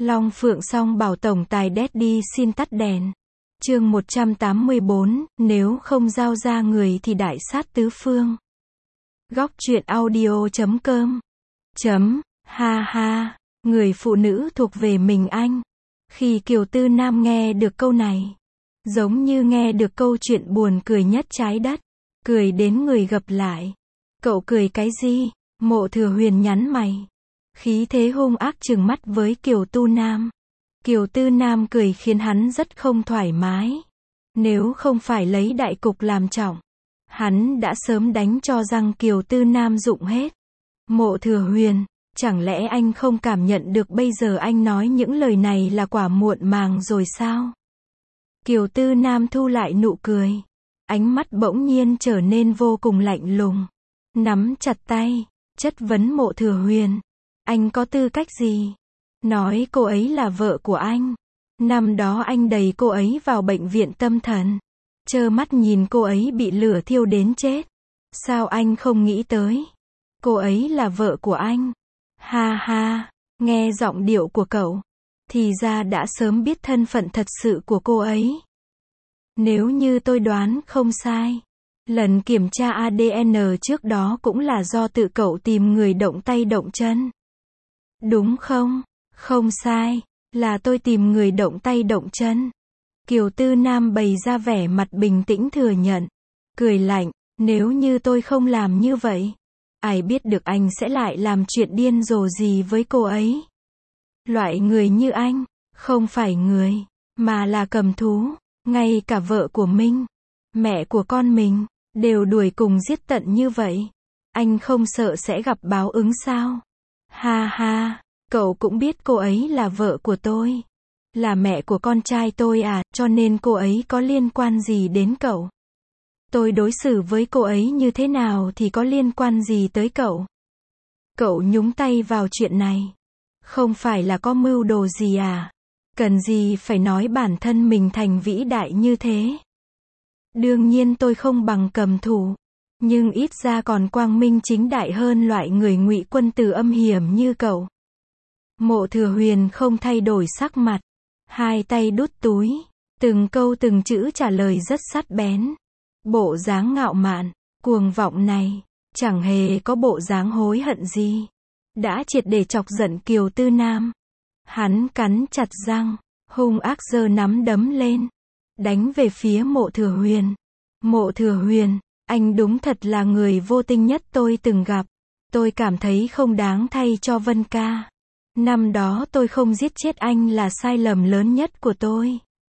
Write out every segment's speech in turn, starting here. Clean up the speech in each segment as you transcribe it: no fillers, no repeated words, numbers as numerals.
Long Phượng Song bảo tổng tài Daddy xin tắt đèn. Chương 184, nếu không giao ra người thì đại sát tứ phương. Góc truyện audio.com. Ha ha, người phụ nữ thuộc về mình anh. Khi Kiều Tư Nam nghe được câu này, giống như nghe được câu chuyện buồn cười nhất trái đất. Cười đến người gập lại. Cậu cười cái gì? Mộ Thừa Huyền nhắn mày. Khí thế hung ác trừng mắt với Kiều Tư Nam. Kiều Tư Nam cười khiến hắn rất không thoải mái. Nếu không phải lấy đại cục làm trọng, hắn đã sớm đánh cho răng Kiều Tư Nam rụng hết. Mộ Thừa Huyền, chẳng lẽ anh không cảm nhận được bây giờ anh nói những lời này là quả muộn màng rồi sao? Kiều Tư Nam thu lại nụ cười. Ánh mắt bỗng nhiên trở nên vô cùng lạnh lùng. Nắm chặt tay, chất vấn Mộ Thừa Huyền. Anh có tư cách gì? Nói cô ấy là vợ của anh. Năm đó anh đẩy cô ấy vào bệnh viện tâm thần. Trơ mắt nhìn cô ấy bị lửa thiêu đến chết. Sao anh không nghĩ tới? Cô ấy là vợ của anh. Ha ha, nghe giọng điệu của cậu. Thì ra đã sớm biết thân phận thật sự của cô ấy. Nếu như tôi đoán không sai, lần kiểm tra ADN trước đó cũng là do tự cậu tìm người động tay động chân. Đúng không? Không sai, là tôi tìm người động tay động chân. Kiều Tư Nam bày ra vẻ mặt bình tĩnh thừa nhận. Cười lạnh, nếu như tôi không làm như vậy, ai biết được anh sẽ lại làm chuyện điên rồ gì với cô ấy. Loại người như anh, không phải người, mà là cầm thú. Ngay cả vợ của mình, mẹ của con mình, đều đuổi cùng giết tận như vậy. Anh không sợ sẽ gặp báo ứng sao? Ha ha, cậu cũng biết cô ấy là vợ của tôi. Là mẹ của con trai tôi à, cho nên cô ấy có liên quan gì đến cậu? Tôi đối xử với cô ấy như thế nào thì có liên quan gì tới cậu? Cậu nhúng tay vào chuyện này. Không phải là có mưu đồ gì à? Cần gì phải nói bản thân mình thành vĩ đại như thế? Đương nhiên tôi không bằng cầm thú, nhưng ít ra còn quang minh chính đại hơn loại người ngụy quân tử âm hiểm như cậu. Mộ Thừa Huyền không thay đổi sắc mặt, hai tay đút túi, từng câu từng chữ trả lời rất sắc bén. Bộ dáng ngạo mạn, cuồng vọng này, chẳng hề có bộ dáng hối hận gì. Đã triệt để chọc giận Kiều Tư Nam. Hắn cắn chặt răng, hung ác giơ nắm đấm lên, đánh về phía Mộ Thừa Huyền. Mộ Thừa Huyền, anh đúng thật là người vô tình nhất tôi từng gặp. Tôi cảm thấy không đáng thay cho Vân ca. Năm đó tôi không giết chết anh là sai lầm lớn nhất của tôi.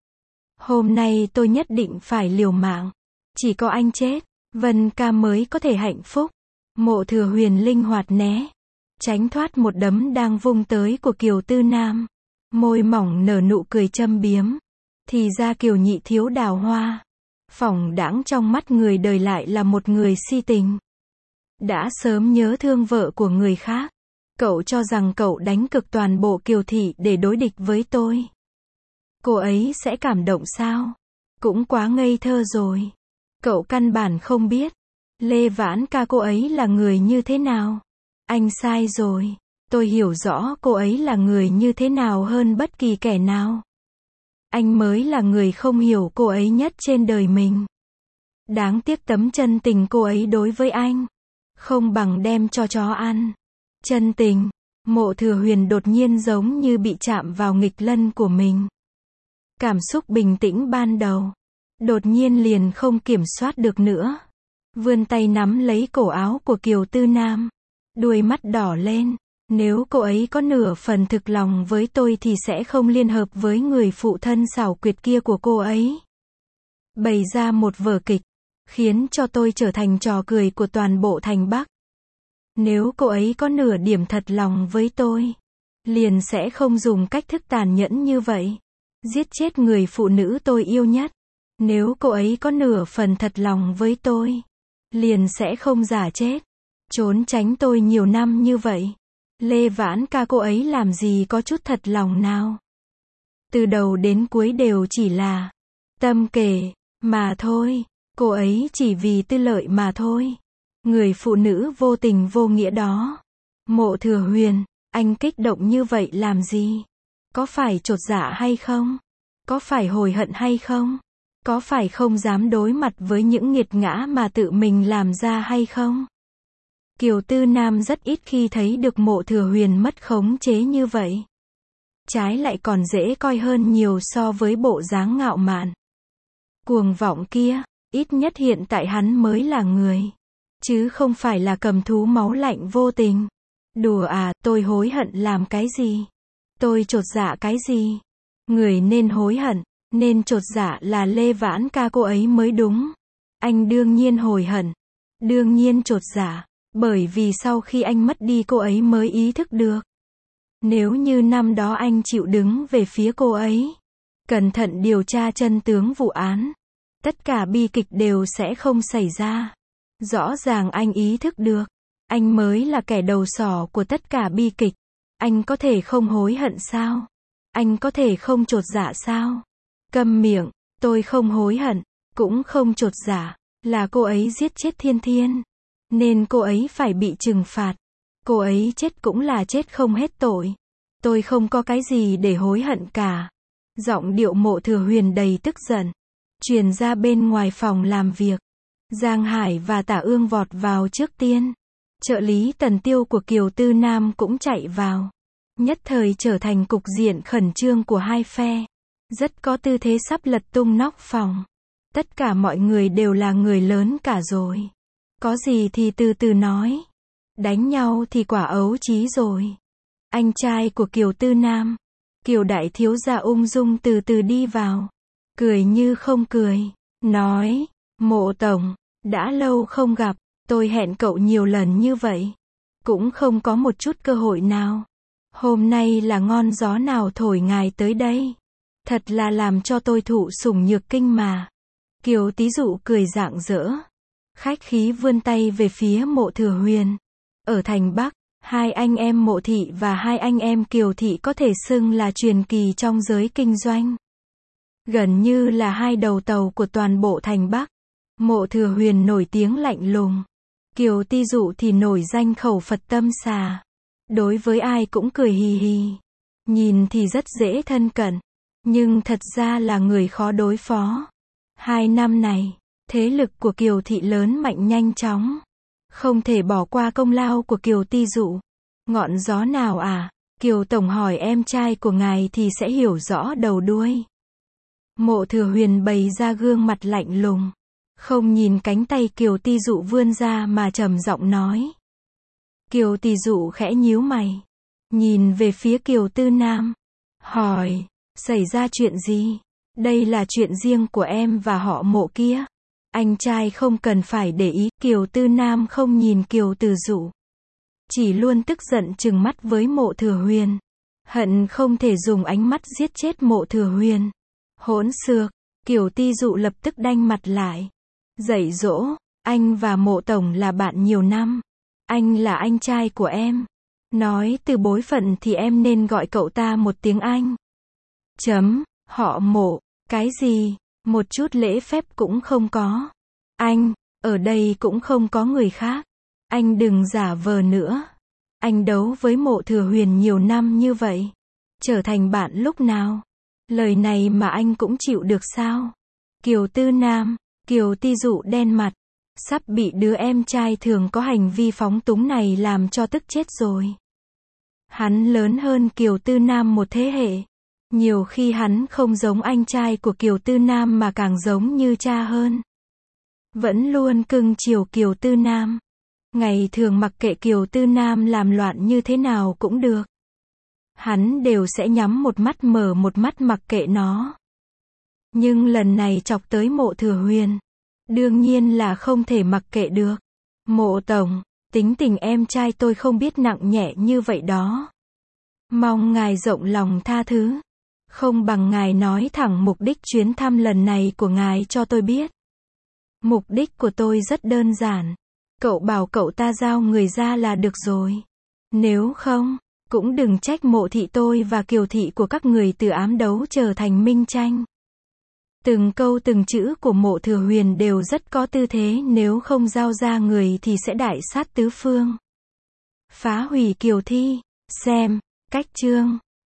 Hôm nay tôi nhất định phải liều mạng. Chỉ có anh chết, Vân ca mới có thể hạnh phúc. Mộ Thừa Huyền linh hoạt né, tránh thoát một đấm đang vung tới của Kiều Tư Nam. Môi mỏng nở nụ cười châm biếm. Thì ra Kiều nhị thiếu đào hoa, phỏng đãng trong mắt người đời lại là một người si tình. Đã sớm nhớ thương vợ của người khác. Cậu cho rằng cậu đánh cực toàn bộ Kiều thị để đối địch với tôi. Cô ấy sẽ cảm động sao? Cũng quá ngây thơ rồi. Cậu căn bản không biết Lê Vãn ca cô ấy là người như thế nào. Anh sai rồi. Tôi hiểu rõ cô ấy là người như thế nào hơn bất kỳ kẻ nào. Anh mới là người không hiểu cô ấy nhất trên đời mình. Đáng tiếc tấm chân tình cô ấy đối với anh, không bằng đem cho chó ăn. Chân tình. Mộ Thừa Huyền đột nhiên giống như bị chạm vào nghịch lân của mình. Cảm xúc bình tĩnh ban đầu, đột nhiên liền không kiểm soát được nữa. Vươn tay nắm lấy cổ áo của Kiều Tư Nam. Đuôi mắt đỏ lên. Nếu cô ấy có nửa phần thực lòng với tôi thì sẽ không liên hợp với người phụ thân xảo quyệt kia của cô ấy. Bày ra một vở kịch, khiến cho tôi trở thành trò cười của toàn bộ thành Bắc. Nếu cô ấy có nửa điểm thật lòng với tôi, liền sẽ không dùng cách thức tàn nhẫn như vậy, giết chết người phụ nữ tôi yêu nhất. Nếu cô ấy có nửa phần thật lòng với tôi, liền sẽ không giả chết, trốn tránh tôi nhiều năm như vậy. Lê Vãn ca cô ấy làm gì có chút thật lòng nào. Từ đầu đến cuối đều chỉ là tâm kể, mà thôi. Cô ấy chỉ vì tư lợi mà thôi. Người phụ nữ vô tình vô nghĩa đó. Mộ Thừa Huyền, anh kích động như vậy làm gì? Có phải chột dạ hay không? Có phải hối hận hay không? Có phải không dám đối mặt với những nghiệt ngã mà tự mình làm ra hay không? Kiều Tư Nam rất ít khi thấy được Mộ Thừa Huyền mất khống chế như vậy. Trái lại còn dễ coi hơn nhiều so với bộ dáng ngạo mạn, cuồng vọng kia. Ít nhất hiện tại hắn mới là người, chứ không phải là cầm thú máu lạnh vô tình. Đùa à, tôi hối hận làm cái gì? Tôi chột dạ cái gì? Người nên hối hận, nên chột dạ là Lê Vãn Ca cô ấy mới đúng. Anh đương nhiên hối hận, đương nhiên chột dạ, bởi vì sau khi anh mất đi cô ấy mới ý thức được. Nếu như năm đó anh chịu đứng về phía cô ấy, cẩn thận điều tra chân tướng vụ án, tất cả bi kịch đều sẽ không xảy ra. Rõ ràng anh ý thức được, anh mới là kẻ đầu sỏ của tất cả bi kịch. Anh có thể không hối hận sao? Anh có thể không chột dạ sao? Câm miệng, tôi không hối hận, cũng không chột dạ, là cô ấy giết chết Thiên Thiên, nên cô ấy phải bị trừng phạt. Cô ấy chết cũng là chết không hết tội. Tôi không có cái gì để hối hận cả. Giọng điệu Mộ Thừa Huyền đầy tức giận truyền ra bên ngoài phòng làm việc. Giang Hải và Tả Ương vọt vào trước tiên. Trợ lý Tần Tiêu của Kiều Tư Nam cũng chạy vào. Nhất thời trở thành cục diện khẩn trương của hai phe. Rất có tư thế sắp lật tung nóc phòng. Tất cả mọi người đều là người lớn cả rồi. Có gì thì từ từ nói. Đánh nhau thì quả ấu chí rồi. Anh trai của Kiều Tư Nam, Kiều đại thiếu gia ung dung từ từ đi vào. Cười như không cười. Nói, Mộ tổng, đã lâu không gặp, tôi hẹn cậu nhiều lần như vậy. Cũng không có một chút cơ hội nào. Hôm nay là ngon gió nào thổi ngài tới đây. Thật là làm cho tôi thụ sủng nhược kinh mà. Kiều Tí Dụ cười rạng rỡ. Khách khí vươn tay về phía Mộ Thừa Huyền. Ở thành Bắc, hai anh em Mộ Thị và hai anh em Kiều Thị có thể xưng là truyền kỳ trong giới kinh doanh. Gần như là hai đầu tàu của toàn bộ thành Bắc. Mộ Thừa Huyền nổi tiếng lạnh lùng. Kiều Tí Dụ thì nổi danh khẩu Phật tâm xà. Đối với ai cũng cười hì hì. Nhìn thì rất dễ thân cận. Nhưng thật ra là người khó đối phó. 2 năm này, thế lực của Kiều Thị lớn mạnh nhanh chóng. Không thể bỏ qua công lao của Kiều Tí Dụ. Ngọn gió nào à? Kiều Tổng hỏi em trai của ngài thì sẽ hiểu rõ đầu đuôi. Mộ Thừa Huyền bày ra gương mặt lạnh lùng. Không nhìn cánh tay Kiều Tí Dụ vươn ra mà trầm giọng nói. Kiều Tí Dụ khẽ nhíu mày. Nhìn về phía Kiều Tư Nam. Hỏi, xảy ra chuyện gì? Đây là chuyện riêng của em và họ Mộ kia. Anh trai không cần phải để ý. Kiều Tư Nam không nhìn Kiều Tí Dụ. Chỉ luôn tức giận trừng mắt với Mộ Thừa Huyền. Hận không thể dùng ánh mắt giết chết Mộ Thừa Huyền. Hỗn xược. Kiều Tí Dụ lập tức đanh mặt lại. Dạy dỗ, anh và Mộ tổng là bạn nhiều năm. Anh là anh trai của em. Nói từ bối phận thì em nên gọi cậu ta một tiếng anh. Họ Mộ, cái gì, một chút lễ phép cũng không có. Anh, ở đây cũng không có người khác. Anh đừng giả vờ nữa. Anh đấu với Mộ Thừa Huyền nhiều năm như vậy. Trở thành bạn lúc nào? Lời này mà anh cũng chịu được sao? Kiều Tư Nam, Kiều Tí Dụ đen mặt. Sắp bị đứa em trai thường có hành vi phóng túng này làm cho tức chết rồi. Hắn lớn hơn Kiều Tư Nam một thế hệ. Nhiều khi hắn không giống anh trai của Kiều Tư Nam mà càng giống như cha hơn. Vẫn luôn cưng chiều Kiều Tư Nam. Ngày thường mặc kệ Kiều Tư Nam làm loạn như thế nào cũng được. Hắn đều sẽ nhắm một mắt mở một mắt mặc kệ nó. Nhưng lần này chọc tới Mộ Thừa Huyền. Đương nhiên là không thể mặc kệ được. Mộ tổng, tính tình em trai tôi không biết nặng nhẹ như vậy đó. Mong ngài rộng lòng tha thứ. Không bằng ngài nói thẳng mục đích chuyến thăm lần này của ngài cho tôi biết. Mục đích của tôi rất đơn giản. Cậu bảo cậu ta giao người ra là được rồi. Nếu không, cũng đừng trách Mộ thị tôi và Kiều thị của các người từ ám đấu trở thành minh tranh. Từng câu từng chữ của Mộ Thừa Huyền đều rất có tư thế, nếu không giao ra người thì sẽ đại sát tứ phương. Phá hủy Kiều Thi. Xem, cách chương.